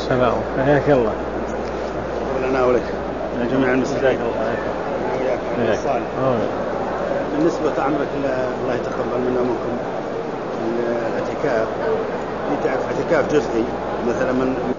السلام. حياك الله. ولنا ولك جميع المسلمين. بالنسبة عمك الله يتقبل منا ومنكم الاعتكاف، تعرف اعتكاف جزئي مثلا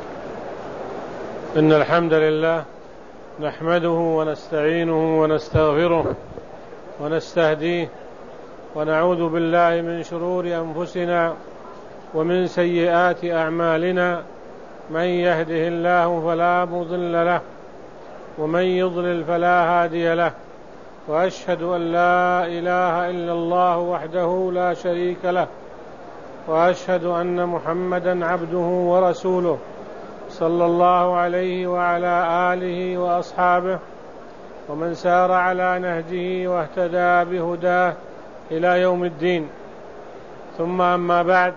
إن الحمد لله نحمده ونستعينه ونستغفره ونستهديه ونعوذ بالله من شرور أنفسنا ومن سيئات أعمالنا، من يهده الله فلا مضل له ومن يضلل فلا هادي له، وأشهد أن لا إله إلا الله وحده لا شريك له، وأشهد أن محمدا عبده ورسوله صلى الله عليه وعلى آله وأصحابه ومن سار على نهجه واهتدى بهداه إلى يوم الدين. ثم أما بعد،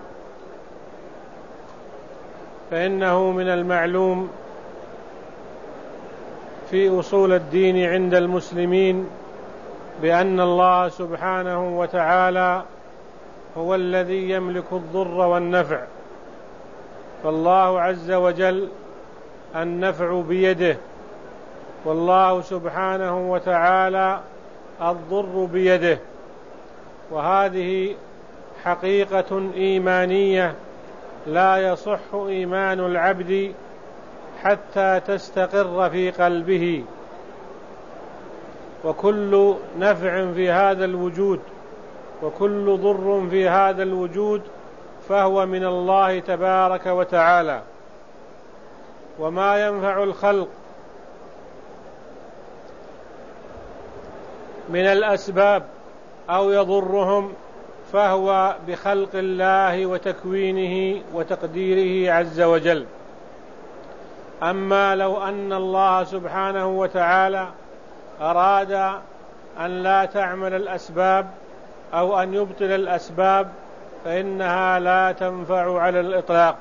فإنه من المعلوم في أصول الدين عند المسلمين بأن الله سبحانه وتعالى هو الذي يملك الضر والنفع، فالله عز وجل النفع بيده، والله سبحانه وتعالى الضر بيده، وهذه حقيقة إيمانية لا يصح إيمان العبد حتى تستقر في قلبه. وكل نفع في هذا الوجود وكل ضر في هذا الوجود فهو من الله تبارك وتعالى، وما ينفع الخلق من الأسباب أو يضرهم فهو بخلق الله وتكوينه وتقديره عز وجل. أما لو أن الله سبحانه وتعالى أراد أن لا تعمل الأسباب أو أن يبطل الأسباب فإنها لا تنفع على الإطلاق.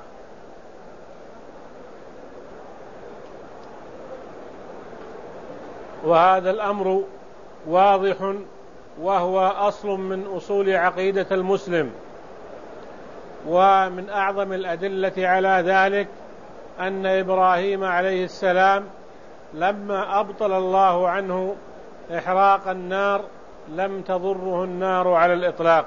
وهذا الأمر واضح، وهو أصل من أصول عقيدة المسلم. ومن أعظم الأدلة على ذلك أن إبراهيم عليه السلام لما أبطل الله عنه إحراق النار لم تضره النار على الإطلاق.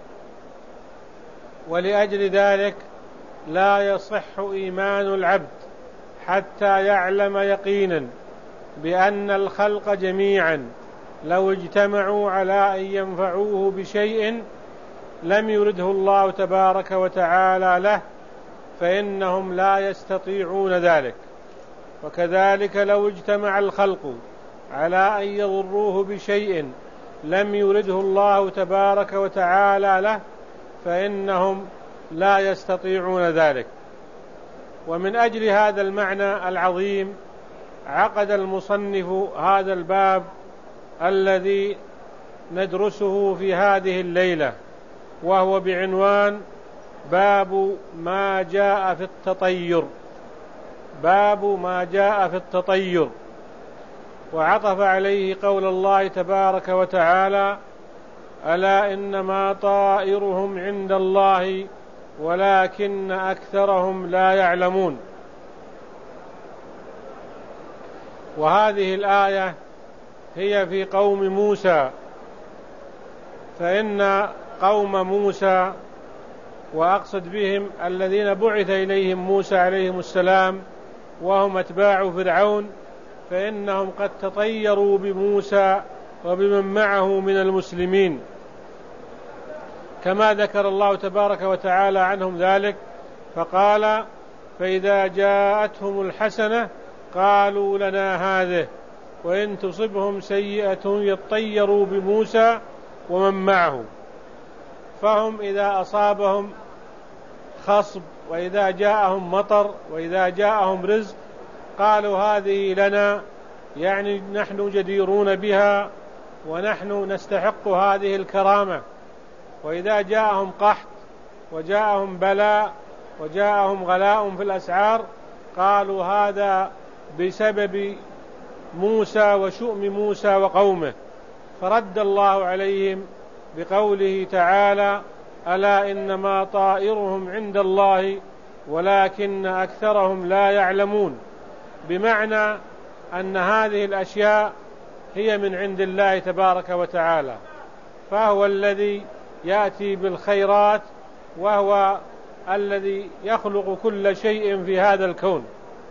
ولأجل ذلك لا يصح إيمان العبد حتى يعلم يقينا بأن الخلق جميعا لو اجتمعوا على أن ينفعوه بشيء لم يرده الله تبارك وتعالى له، فإنهم لا يستطيعون ذلك. وكذلك لو اجتمع الخلق على أن يضروه بشيء لم يرده الله تبارك وتعالى له، فإنهم لا يستطيعون ذلك. ومن أجل هذا المعنى العظيم عقد المصنف هذا الباب الذي ندرسه في هذه الليلة، وهو بعنوان باب ما جاء في التطير. باب ما جاء في التطير، وعطف عليه قول الله تبارك وتعالى: ألا إنما طائرهم عند الله ولكن أكثرهم لا يعلمون. وهذه الآية هي في قوم موسى، فإن قوم موسى، وأقصد بهم الذين بعث إليهم موسى عليهم السلام وهم أتباع فرعون، فإنهم قد تطيروا بموسى وبمن معه من المسلمين، كما ذكر الله تبارك وتعالى عنهم ذلك فقال: فإذا جاءتهم الحسنة قالوا لنا هذه وإن تصبهم سيئة يطيروا بموسى ومن معه. فهم إذا أصابهم خصب وإذا جاءهم مطر وإذا جاءهم رزق قالوا هذه لنا، يعني نحن جديرون بها ونحن نستحق هذه الكرامة. وإذا جاءهم قحط وجاءهم بلاء وجاءهم غلاء في الأسعار قالوا هذا بسبب موسى وشؤم موسى وقومه، فرد الله عليهم بقوله تعالى: ألا إنما طائرهم عند الله ولكن أكثرهم لا يعلمون، بمعنى أن هذه الأشياء هي من عند الله تبارك وتعالى، فهو الذي يأتي بالخيرات، وهو الذي يخلق كل شيء في هذا الكون.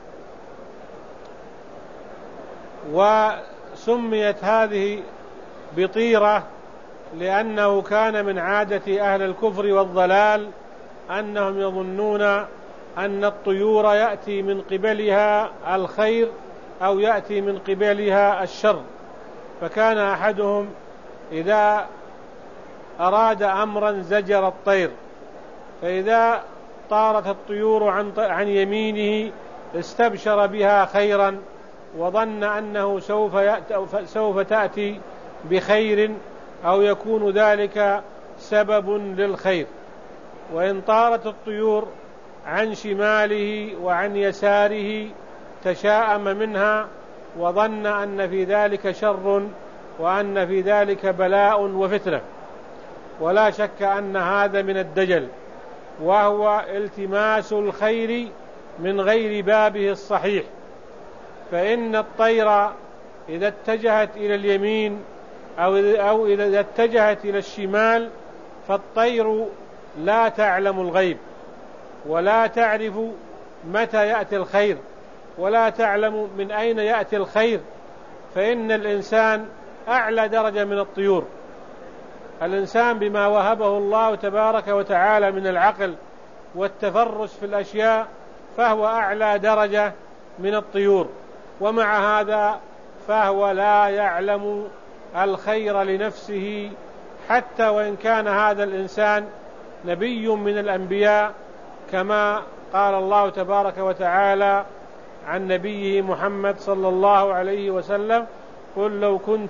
وسميت هذه بطيرة لأنه كان من عادة أهل الكفر والضلال أنهم يظنون أن الطيور يأتي من قبلها الخير أو يأتي من قبلها الشر. فكان أحدهم إذا أراد أمرا زجر الطير، فإذا طارت الطيور عن يمينه استبشر بها خيرا، وظن أنه سوف تأتي بخير أو يكون ذلك سبب للخير. وإن طارت الطيور عن شماله وعن يساره تشاءم منها، وظن أن في ذلك شر وأن في ذلك بلاء وفتنة. ولا شك أن هذا من الدجل، وهو التماس الخير من غير بابه الصحيح. فإن الطير إذا اتجهت إلى اليمين أو إذا اتجهت إلى الشمال، فالطير لا تعلم الغيب ولا تعرف متى يأتي الخير ولا تعلم من أين يأتي الخير. فإن الإنسان أعلى درجة من الطيور. الإنسان بما وهبه الله تبارك وتعالى من العقل والتفرس في الأشياء فهو أعلى درجة من الطيور، ومع هذا فهو لا يعلم الخير لنفسه، حتى وإن كان هذا الإنسان نبي من الأنبياء، كما قال الله تبارك وتعالى عن نبيه محمد صلى الله عليه وسلم: قل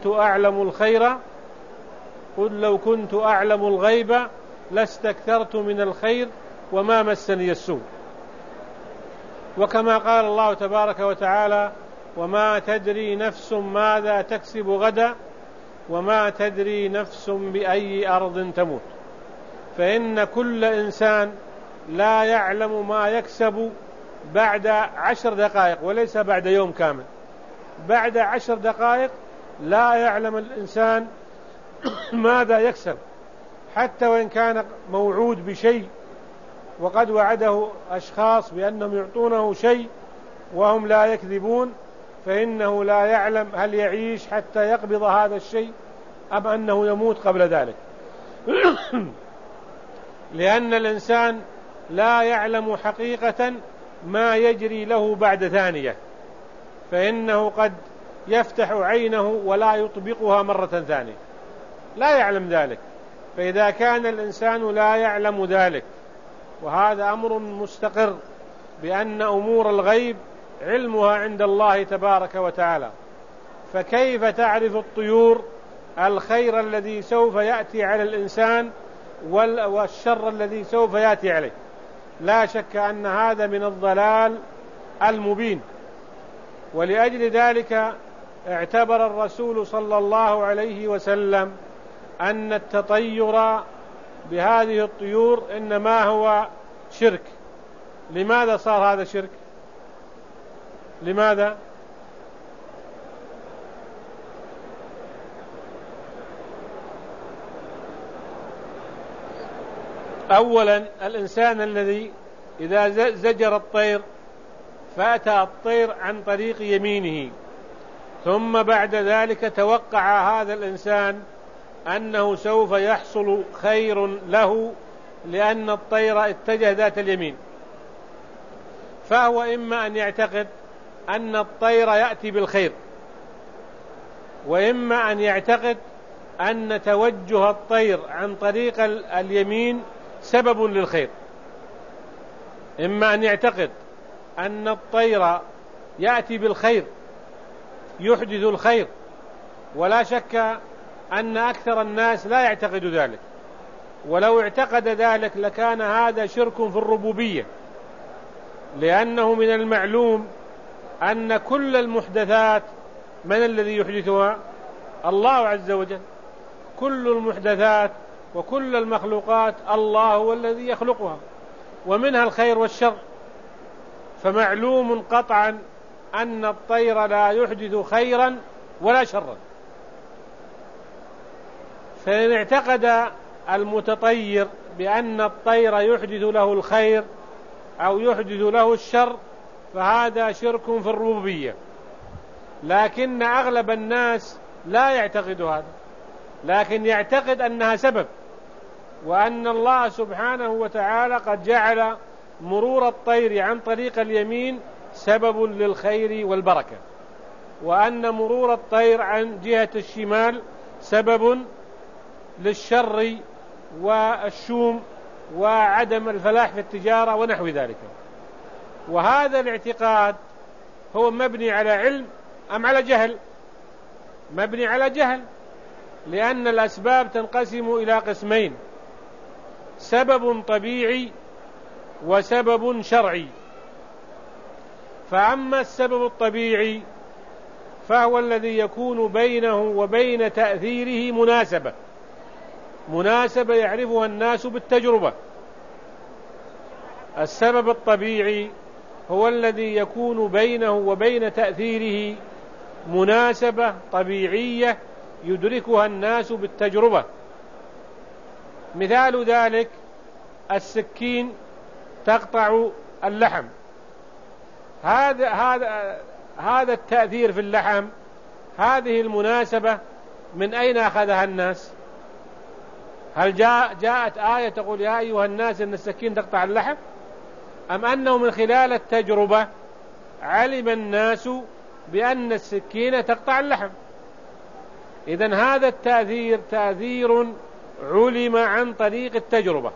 لو كنت أعلم الغيب لاستكثرت من الخير وما مسني السوء. وكما قال الله تبارك وتعالى: وما تدري نفس ماذا تكسب غدا وما تدري نفس بأي أرض تموت. فإن كل إنسان لا يعلم ما يكسب بعد 10 دقائق، وليس بعد يوم كامل. بعد 10 دقائق لا يعلم الإنسان ماذا يكسب، حتى وإن كان موعود بشيء وقد وعده أشخاص بأنهم يعطونه شيء وهم لا يكذبون، فإنه لا يعلم هل يعيش حتى يقبض هذا الشيء أم أنه يموت قبل ذلك. لأن الإنسان لا يعلم حقيقة ما يجري له بعد ثانية، فإنه قد يفتح عينه ولا يطبقها مرة ثانية، لا يعلم ذلك. فإذا كان الإنسان لا يعلم ذلك، وهذا أمر مستقر بأن أمور الغيب علمها عند الله تبارك وتعالى، فكيف تعرف الطيور الخير الذي سوف يأتي على الإنسان والشر الذي سوف يأتي عليه؟ لا شك أن هذا من الضلال المبين. ولأجل ذلك اعتبر الرسول صلى الله عليه وسلم أن التطير بهذه الطيور إنما هو شرك. لماذا صار هذا شرك؟ لماذا؟ أولا، الإنسان الذي إذا زجر الطير فأتى الطير عن طريق يمينه، ثم بعد ذلك توقع هذا الإنسان أنه سوف يحصل خير له لأن الطير اتجه ذات اليمين، فهو إما أن يعتقد أن الطير يأتي بالخير، وإما أن يعتقد أن توجه الطير عن طريق اليمين سبب للخير. إما أن يعتقد أن الطير يأتي بالخير يحدث الخير، ولا شك أن أكثر الناس لا يعتقد ذلك، ولو اعتقد ذلك لكان هذا شرك في الربوبية، لأنه من المعلوم أن كل المحدثات من الذي يحدثها؟ الله عز وجل. كل المحدثات وكل المخلوقات الله هو الذي يخلقها، ومنها الخير والشر. فمعلوم قطعا أن الطير لا يحدث خيرا ولا شرا. فإن اعتقد المتطير بأن الطير يحدث له الخير أو يحدث له الشر فهذا شرك في الربوبية، لكن أغلب الناس لا يعتقد هذا، لكن يعتقد أنها سبب، وأن الله سبحانه وتعالى قد جعل مرور الطير عن طريق اليمين سبب للخير والبركة، وأن مرور الطير عن جهة الشمال سبب للشر والشوم وعدم الفلاح في التجارة ونحو ذلك. وهذا الاعتقاد هو مبني على علم أم على جهل؟ مبني على جهل، لأن الأسباب تنقسم إلى قسمين: سبب طبيعي وسبب شرعي. فأما السبب الطبيعي فهو الذي يكون بينه وبين تأثيره مناسبة يعرفها الناس بالتجربة. السبب الطبيعي هو الذي يكون بينه وبين تأثيره مناسبة طبيعية يدركها الناس بالتجربة. مثال ذلك السكين تقطع اللحم، هذا التأثير في اللحم، هذه المناسبة من أين أخذها الناس؟ هل جاءت آية تقول يا أيها الناس إن السكين تقطع اللحم، أم أنه من خلال التجربة علم الناس بأن السكين تقطع اللحم؟ إذن هذا التأثير تأثير علم عن طريق التجربة،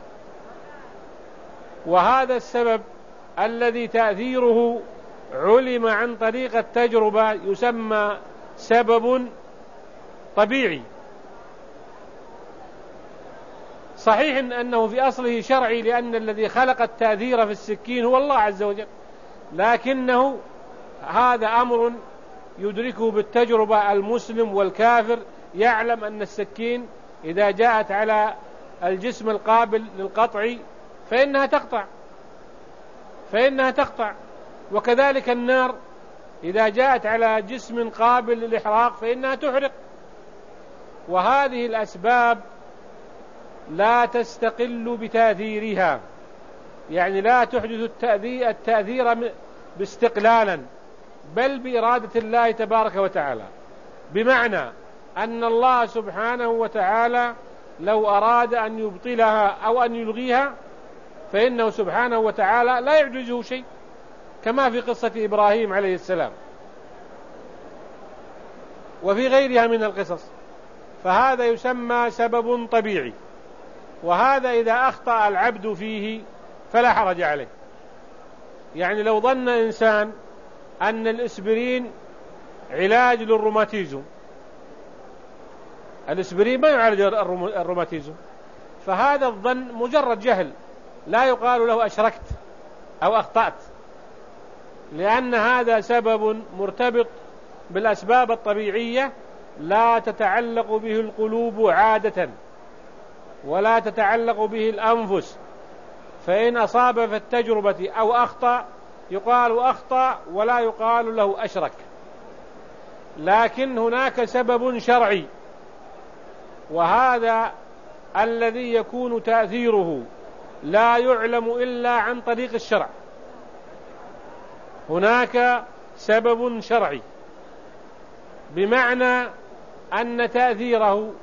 وهذا السبب الذي تأثيره علم عن طريق التجربة يسمى سبب طبيعي. صحيح أنه في أصله شرعي، لأن الذي خلق التأثير في السكين هو الله عز وجل، لكنه هذا أمر يدركه بالتجربة. المسلم والكافر يعلم أن السكين إذا جاءت على الجسم القابل للقطع فإنها تقطع، وكذلك النار إذا جاءت على جسم قابل للإحراق فإنها تحرق. وهذه الأسباب لا تستقل بتأثيرها، يعني لا تحدث التأثير باستقلالا، بل بإرادة الله تبارك وتعالى، بمعنى أن الله سبحانه وتعالى لو أراد أن يبطلها أو أن يلغيها فإنه سبحانه وتعالى لا يعجزه شيء، كما في قصة إبراهيم عليه السلام وفي غيرها من القصص. فهذا يسمى سبب طبيعي، وهذا إذا أخطأ العبد فيه فلا حرج عليه. يعني لو ظن إنسان أن الإسبرين علاج للروماتيزم، الإسبرين ما يعالج الروماتيزم، فهذا الظن مجرد جهل، لا يقال له أشركت أو أخطأت، لأن هذا سبب مرتبط بالأسباب الطبيعية لا تتعلق به القلوب عادة ولا تتعلق به الأنفس. فإن أصاب في التجربة أو أخطأ يقال أخطأ ولا يقال له أشرك. لكن هناك سبب شرعي، وهذا الذي يكون تأثيره لا يعلم إلا عن طريق الشرع. هناك سبب شرعي بمعنى أن تأثيره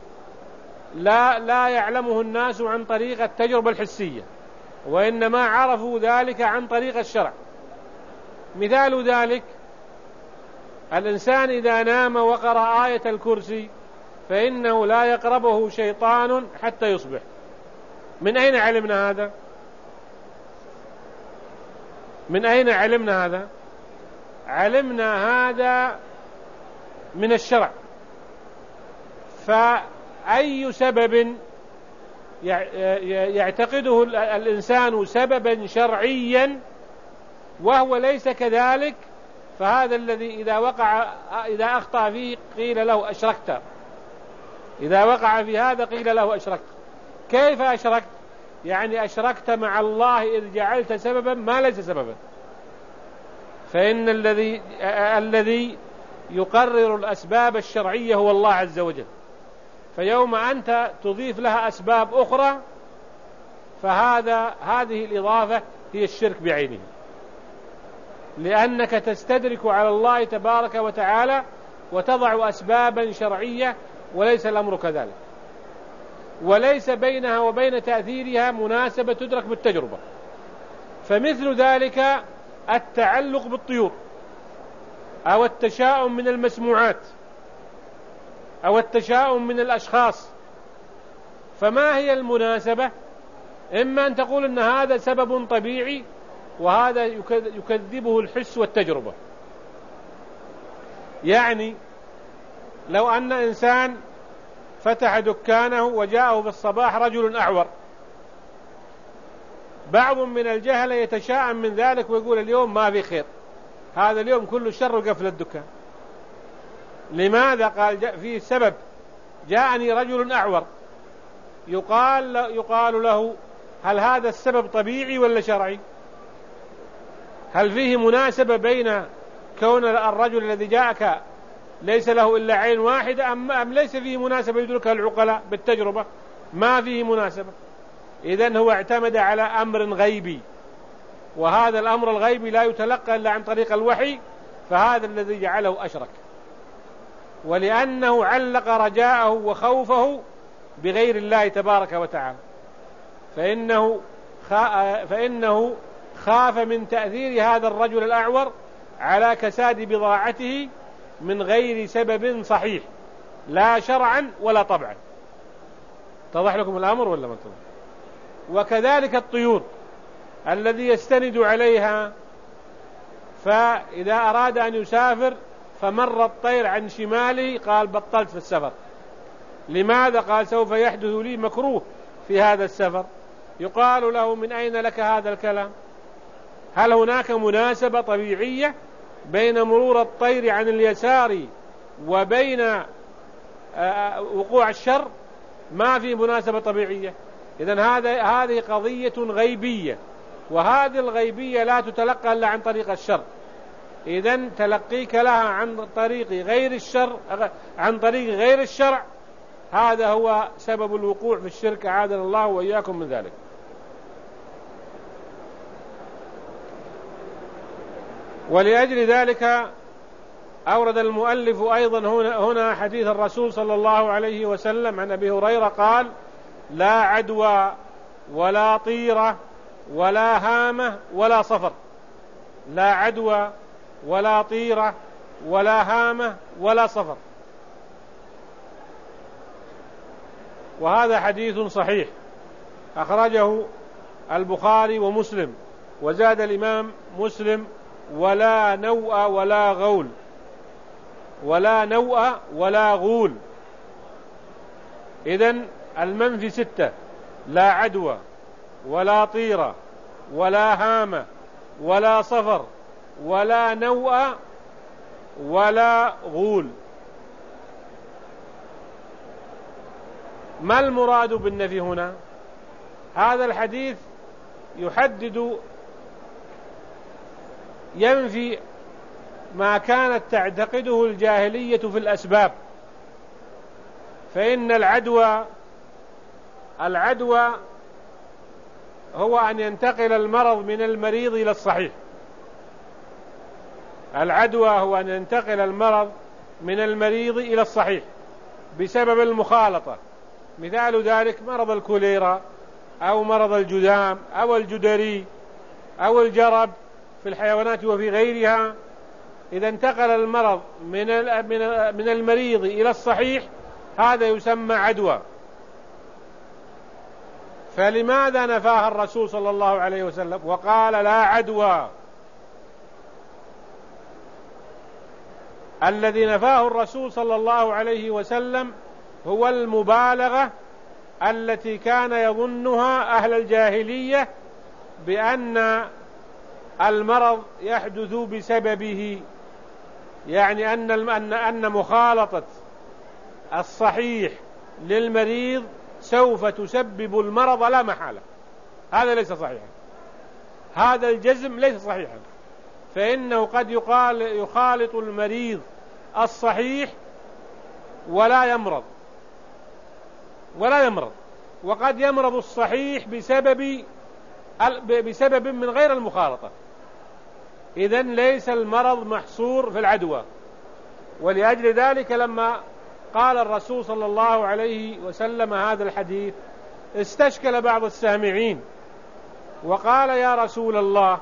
لا يعلمه الناس عن طريق التجربة الحسية، وإنما عرفوا ذلك عن طريق الشرع. مثال ذلك الإنسان إذا نام وقرأ آية الكرسي فإنه لا يقربه شيطان حتى يصبح. من أين علمنا هذا؟ من أين علمنا هذا؟ علمنا هذا من الشرع. فأي سبب يعتقده الإنسان سببا شرعيا وهو ليس كذلك، فهذا الذي إذا أخطأ فيه قيل له أشركت. إذا وقع في هذا قيل له أشركت. كيف أشركت؟ يعني أشركت مع الله إذ جعلت سببا ما ليس سببا. فإن الذي يقرر الأسباب الشرعية هو الله عز وجل، فيوم أنت تضيف لها أسباب أخرى هذه الإضافة هي الشرك بعينه، لأنك تستدرك على الله تبارك وتعالى وتضع أسبابا شرعية وليس الأمر كذلك، وليس بينها وبين تأثيرها مناسبة تدرك بالتجربة. فمثل ذلك التعلق بالطيور أو التشاؤم من المسموعات أو التشاؤم من الأشخاص، فما هي المناسبة؟ إما أن تقول أن هذا سبب طبيعي وهذا يكذبه الحس والتجربة. يعني لو أن إنسان فتح دكانه وجاءه بالصباح رجل أعور، بعض من الجهلة يتشاءم من ذلك ويقول اليوم ما في خير، هذا اليوم كله شر وقفل الدكان. لماذا؟ قال فيه سبب، جاءني رجل أعور. يقال له هل هذا السبب طبيعي ولا شرعي؟ هل فيه مناسبة بين كون الرجل الذي جاءك ليس له إلا عين واحدة أم ليس فيه مناسبة يدركها العقلاء بالتجربة؟ ما فيه مناسبة. إذن هو اعتمد على أمر غيبي، وهذا الأمر الغيبي لا يتلقى إلا عن طريق الوحي، فهذا الذي جعله أشرك، ولأنه علق رجاءه وخوفه بغير الله تبارك وتعالى، فإنه خاف من تأثير هذا الرجل الأعور على كساد بضاعته من غير سبب صحيح لا شرعا ولا طبعا. اتضح لكم الأمر ولا ما اتضح؟ وكذلك الطيور الذي يستند عليها، فإذا أراد أن يسافر فمر الطير عن شماله قال بطلت في السفر. لماذا؟ قال سوف يحدث لي مكروه في هذا السفر. يقال له من أين لك هذا الكلام؟ هل هناك مناسبة طبيعية بين مرور الطير عن اليسار وبين وقوع الشر؟ ما في مناسبة طبيعية. إذن هذه قضية غيبية، وهذه الغيبية لا تتلقى إلا عن طريق الشر. إذن تلقيك لها عن طريق غير الشرع هذا هو سبب الوقوع في الشرك، أعاذنا الله وإياكم من ذلك. ولأجل ذلك أورد المؤلف أيضا هنا حديث الرسول صلى الله عليه وسلم عن أبي هريرة قال: لا عدوى ولا طيرة ولا هامة ولا صفر. لا عدوى ولا طيرة ولا هامة ولا صفر. وهذا حديث صحيح أخرجه البخاري ومسلم، وزاد الإمام مسلم: ولا نوء ولا غول. ولا نوء ولا غول. إذن المنفي 6: لا عدوى ولا طيرة ولا هامة ولا صفر ولا نوء ولا غول. ما المراد بالنفي هنا؟ هذا الحديث ينفي ما كانت تعتقده الجاهلية في الأسباب. فإن العدوى هو أن ينتقل المرض من المريض إلى الصحيح. العدوى هو أن ينتقل المرض من المريض إلى الصحيح بسبب المخالطة. مثال ذلك مرض الكوليرا أو مرض الجذام أو الجدري أو الجرب في الحيوانات وفي غيرها. إذا انتقل المرض من المريض إلى الصحيح هذا يسمى عدوى. فلماذا نفاها الرسول صلى الله عليه وسلم وقال لا عدوى؟ الذي نفاه الرسول صلى الله عليه وسلم هو المبالغة التي كان يظنها أهل الجاهلية بأن المرض يحدث بسببه، يعني أن مخالطة الصحيح للمريض سوف تسبب المرض لا محالة. هذا ليس صحيحا، هذا الجزم ليس صحيحا. فإنه قد يخالط المريض الصحيح ولا يمرض، وقد يمرض الصحيح بسبب من غير المخالطة. إذن ليس المرض محصور في العدوى. ولأجل ذلك لما قال الرسول صلى الله عليه وسلم هذا الحديث استشكل بعض السامعين وقال: يا رسول الله،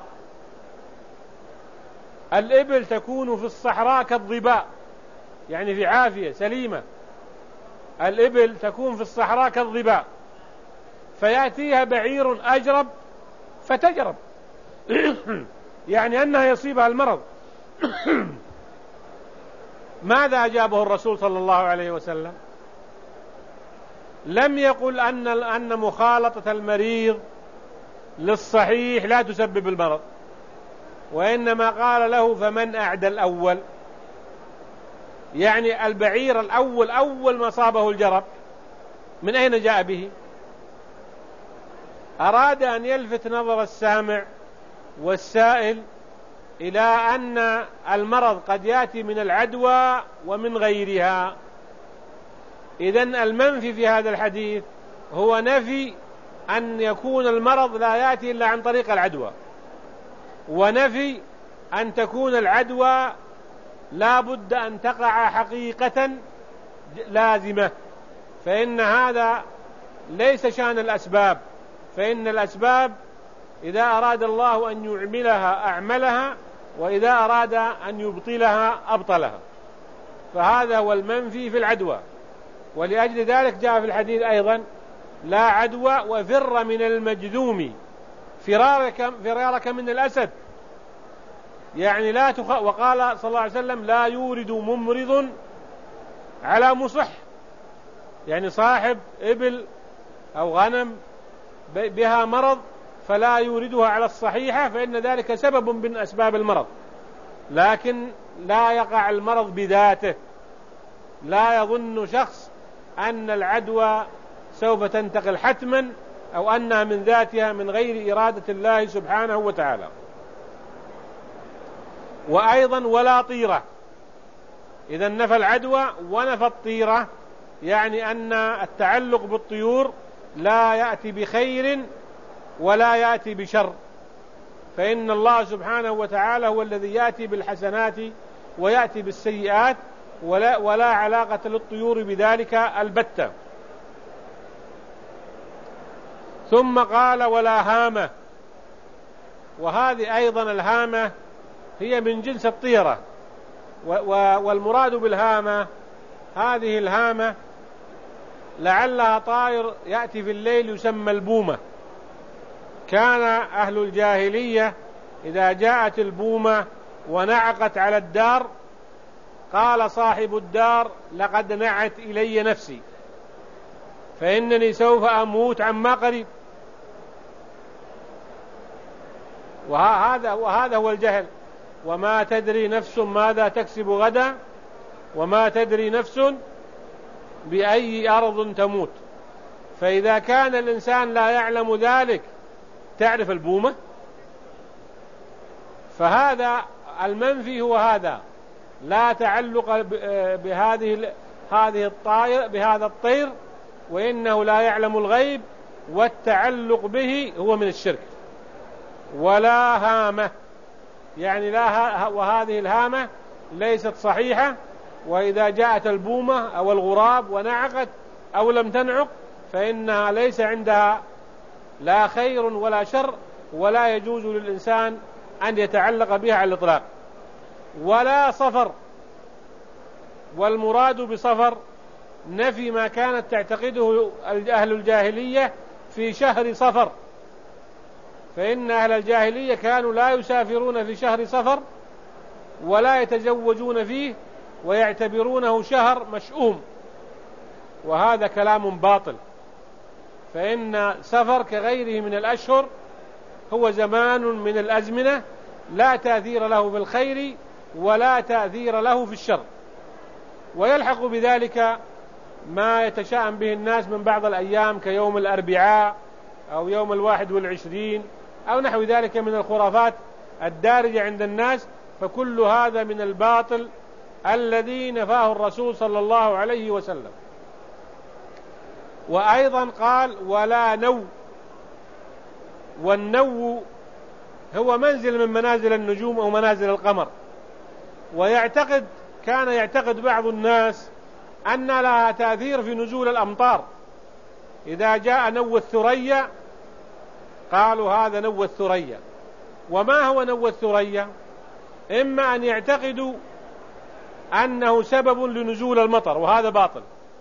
الإبل تكون في الصحراء كالظباء، يعني في عافية سليمة، الإبل تكون في الصحراء كالظباء، فيأتيها بعير أجرب فتجرب يعني أنها يصيبها المرض. ماذا أجابه الرسول صلى الله عليه وسلم؟ لم يقل أن مخالطة المريض للصحيح لا تسبب المرض، وإنما قال له: فمن أعدى الأول، يعني البعير الأول أول ما صابه الجرب من أين جاء به؟ أراد أن يلفت نظر السامع والسائل إلى أن المرض قد يأتي من العدوى ومن غيرها. إذن المنفي في هذا الحديث هو نفي أن يكون المرض لا يأتي إلا عن طريق العدوى، ونفي أن تكون العدوى لا بد أن تقع حقيقة لازمة، فإن هذا ليس شأن الأسباب، فإن الأسباب إذا أراد الله أن يعملها أعملها، وإذا أراد أن يبطلها أبطلها، فهذا هو المنفي في العدوى. ولأجل ذلك جاء في الحديث أيضا: لا عدوى وفر من المجذوم فرارك من الأسد، يعني وقال صلى الله عليه وسلم: لا يورد ممرض على مصح، يعني صاحب إبل أو غنم بها مرض فلا يوردها على الصحيحة، فإن ذلك سبب من أسباب المرض، لكن لا يقع المرض بذاته. لا يظن شخص أن العدوى سوف تنتقل حتما أو أنها من ذاتها من غير إرادة الله سبحانه وتعالى. وأيضا ولا طيرة، إذا نفى العدوى ونفى الطيرة، يعني أن التعلق بالطيور لا يأتي بخير ولا يأتي بشر، فإن الله سبحانه وتعالى هو الذي يأتي بالحسنات ويأتي بالسيئات، ولا علاقة للطيور بذلك البتة. ثم قال: ولا هامة، وهذه أيضا الهامة هي من جنس الطيرة، والمراد بالهامة هذه الهامة لعلها طائر يأتي في الليل يسمى البومة. كان أهل الجاهلية إذا جاءت البومة ونعقت على الدار قال صاحب الدار: لقد نعت إلي نفسي فإنني سوف أموت عما قريب. وهذا هو الجهل. وما تدري نفس ماذا تكسب غدا، وما تدري نفس بأي أرض تموت. فإذا كان الإنسان لا يعلم ذلك، تعرف البومة؟ فهذا المنفي هو هذا، لا تعلق بهذا الطير، وإنه لا يعلم الغيب، والتعلق به هو من الشرك. ولا هامة، يعني وهذه الهامة ليست صحيحة. وإذا جاءت البومة أو الغراب ونعقت أو لم تنعق فإنها ليس عندها لا خير ولا شر، ولا يجوز للإنسان أن يتعلق بها على الإطلاق. ولا صفر، والمراد بصفر نفي ما كانت تعتقده أهل الجاهلية في شهر صفر، فإن أهل الجاهلية كانوا لا يسافرون في شهر صفر ولا يتزوجون فيه، ويعتبرونه شهر مشؤوم، وهذا كلام باطل. فإن صفر كغيره من الأشهر هو زمان من الأزمنة لا تأثير له بالخير ولا تأثير له في الشر، ويلحق بذلك ما يتشاءم به الناس من بعض الأيام كيوم الأربعاء أو يوم 21 أو نحو ذلك من الخرافات الدارجة عند الناس، فكل هذا من الباطل الذي نفاه الرسول صلى الله عليه وسلم. وأيضا قال ولا نو، والنو هو منزل من منازل النجوم أو منازل القمر. كان يعتقد بعض الناس أن لها تأثير في نزول الأمطار، إذا جاء نو الثريا قالوا هذا نو الثريا. وما هو نو الثريا؟ إما أن يعتقدوا أنه سبب لنزول المطر وهذا باطل،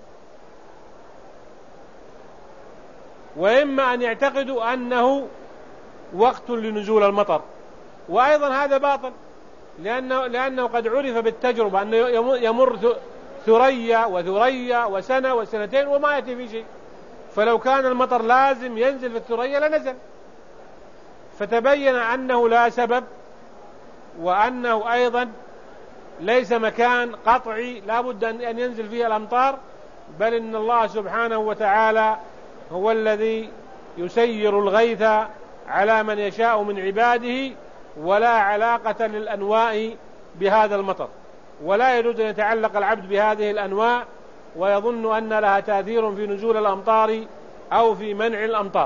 وإما أن يعتقدوا أنه وقت لنزول المطر، وأيضا هذا باطل، لأنه قد عرف بالتجربة أنه يمر ثريا وثريا وسنة وسنتين وما يأتي في شيء، فلو كان المطر لازم ينزل في الثريا لنزل. فتبين أنه لا سبب، وأنه أيضا ليس مكان قطعي لا بد أن ينزل فيه الأمطار، بل إن الله سبحانه وتعالى هو الذي يسير الغيث على من يشاء من عباده، ولا علاقة للأنواع بهذا المطر، ولا يجوز أن يتعلق العبد بهذه الأنواع ويظن أن لها تأثير في نزول الأمطار أو في منع الأمطار.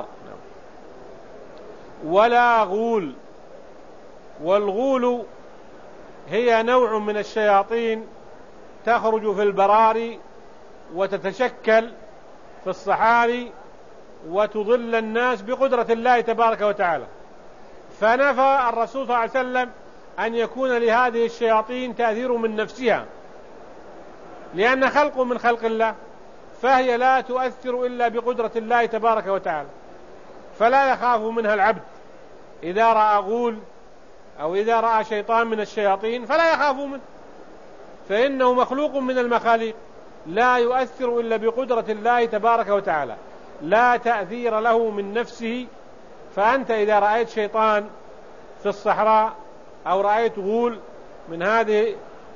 ولا غول، والغول هي نوع من الشياطين تخرج في البراري وتتشكل في الصحاري وتضل الناس بقدرة الله تبارك وتعالى. فنفى الرسول صلى الله عليه وسلم أن يكون لهذه الشياطين تأثير من نفسها، لأن خلق من خلق الله، فهي لا تؤثر إلا بقدرة الله تبارك وتعالى، فلا يخاف منها العبد إذا رأى غول أو إذا رأى شيطان من الشياطين فلا يخاف منه، فإنه مخلوق من المخاليق لا يؤثر إلا بقدرة الله تبارك وتعالى، لا تأثير له من نفسه. فأنت إذا رأيت شيطان في الصحراء أو رأيت غول من هذه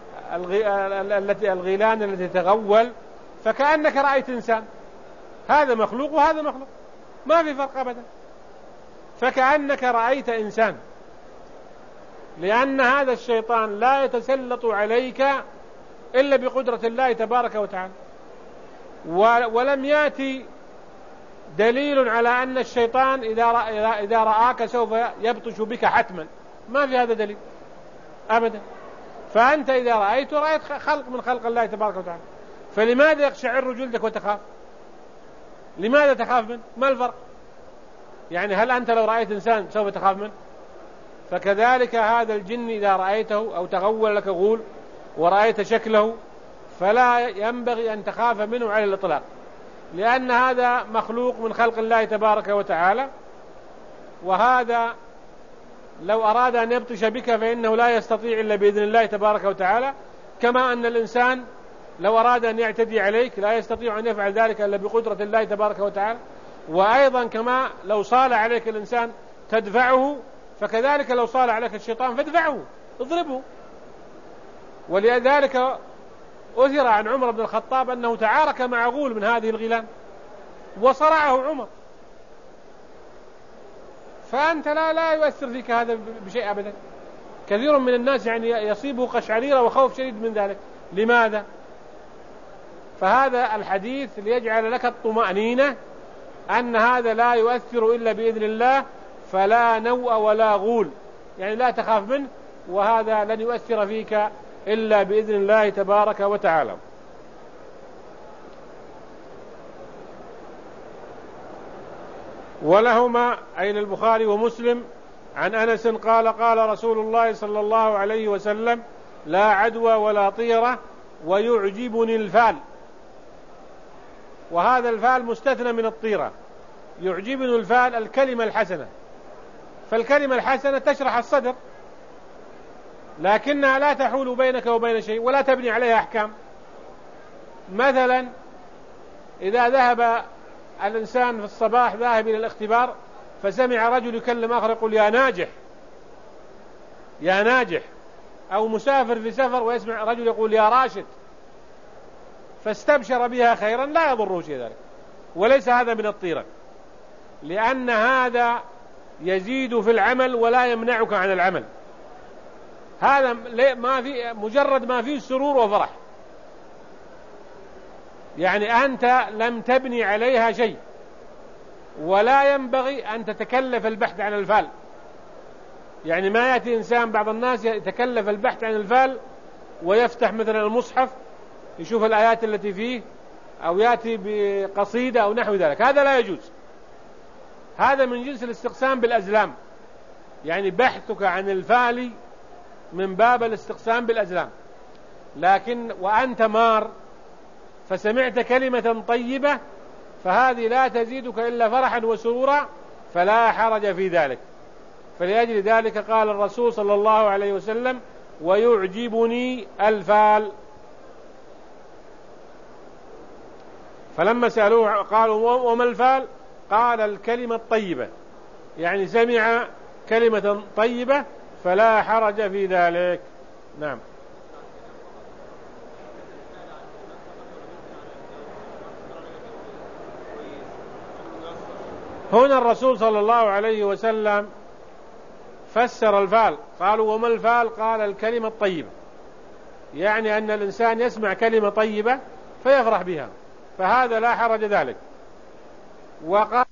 الغيلان التي تغول، فكأنك رأيت إنسان، هذا مخلوق وهذا مخلوق، ما في فرق أبدا، فكأنك رأيت إنسان، لأن هذا الشيطان لا يتسلط عليك إلا بقدرة الله تبارك وتعالى. ولم يأتي دليل على أن الشيطان إذا رآك سوف يبطش بك حتما، ما في هذا دليل أبدا. فأنت إذا رأيت خلق من خلق الله تبارك وتعالى، فلماذا يقشعر جلدك وتخاف؟ لماذا تخاف منه؟ ما الفرق؟ يعني هل أنت لو رأيت إنسان سوف تخاف منه؟ فكذلك هذا الجن إذا رأيته أو تغول لك غول ورأيت شكله فلا ينبغي أن تخاف منه على الإطلاق، لأن هذا مخلوق من خلق الله تبارك وتعالى، وهذا لو أراد أن يبطش بك فإنه لا يستطيع إلا بإذن الله تبارك وتعالى، كما أن الإنسان لو أراد أن يعتدي عليك لا يستطيع أن يفعل ذلك إلا بقدرة الله تبارك وتعالى. وأيضا كما لو صال عليك الإنسان تدفعه، فكذلك لو صال عليك الشيطان فادفعه، اضربه. ولذلك أثر عن عمر بن الخطاب أنه تعارك مع غول من هذه الغيلان وصرعه عمر. فأنت لا يؤثر فيك هذا بشيء أبدا. كثير من الناس يعني يصيبه قشعريرة وخوف شديد من ذلك. لماذا؟ فهذا الحديث ليجعل لك الطمأنينة أن هذا لا يؤثر إلا بإذن الله، فلا نوء ولا غول، يعني لا تخاف منه، وهذا لن يؤثر فيك إلا بإذن الله تبارك وتعالى. ولهما أي البخاري ومسلم عن أنس قال قال رسول الله صلى الله عليه وسلم لا عدوى ولا طيرة ويعجبني الفال. وهذا الفال مستثنى من الطيرة. يعجبني الفال الكلمة الحسنة، فالكلمة الحسنة تشرح الصدر، لكنها لا تحول بينك وبين شيء ولا تبني عليها أحكام. مثلا إذا ذهب الإنسان في الصباح ذاهب إلى الاختبار فسمع رجل يكلم آخر يقول يا ناجح يا ناجح، أو مسافر في سفر ويسمع رجل يقول يا راشد، فاستبشر بها خيرا لا يضره شيء ذلك. وليس هذا من الطيرة، لأن هذا يزيد في العمل ولا يمنعك عن العمل، هذا ما في مجرد ما فيه سرور وفرح، يعني أنت لم تبني عليها شيء، ولا ينبغي أن تتكلف البحث عن الفال. يعني ما يأتي إنسان، بعض الناس يتكلف البحث عن الفال ويفتح مثلا المصحف يشوف الآيات التي فيه، أو يأتي بقصيدة أو نحو ذلك، هذا لا يجوز. هذا من جنس الاستقسام بالأزلام، يعني بحثك عن الفال من باب الاستقسام بالأزلام. لكن وأنت مار فسمعت كلمة طيبة فهذه لا تزيدك إلا فرحا وسرورا، فلا حرج في ذلك. فلأجل ذلك قال الرسول صلى الله عليه وسلم: ويعجبني الفال. فلما سألوه قالوا: وما الفال؟ قال: الكلمة الطيبة، يعني سمع كلمة طيبة فلا حرج في ذلك. نعم. هنا الرسول صلى الله عليه وسلم فسر الفال، قالوا: وما الفال؟ قال: الكلمة الطيبة، يعني أن الإنسان يسمع كلمة طيبة فيفرح بها، فهذا لا حرج ذلك. وقال